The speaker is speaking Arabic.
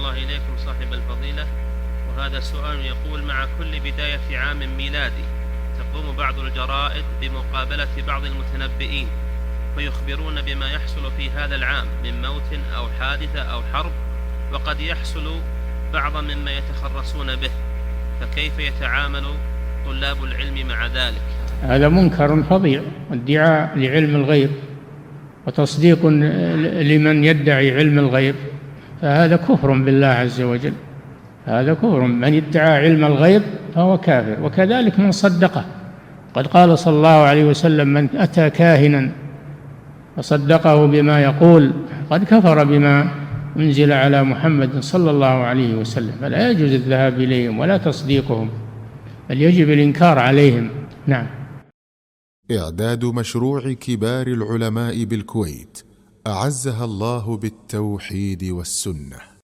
الله إليكم صاحب الفضيلة. وهذا سؤال يقول: مع كل بداية عام ميلادي تقوم بعض الجرائد بمقابلة بعض المتنبئين فيخبرون بما يحصل في هذا العام من موت أو حادثة أو حرب، وقد يحصل بعض مما يتخرصون به، فكيف يتعامل طلاب العلم مع ذلك؟ هذا منكر فظيع، ادعاء لعلم الغيب وتصديق لمن يدعي علم الغيب، فهذا كفر بالله عز وجل. هذا كفر، من ادعى علم الغيب فهو كافر، وكذلك من صدقه. قد قال صلى الله عليه وسلم: من أتى كاهنا فصدقه بما يقول قد كفر بما أنزل على محمد صلى الله عليه وسلم. فلا يجوز الذهاب إليهم ولا تصديقهم، بل يجب الإنكار عليهم. نعم. إعداد مشروع كبار العلماء بالكويت أعزها الله بالتوحيد والسنة.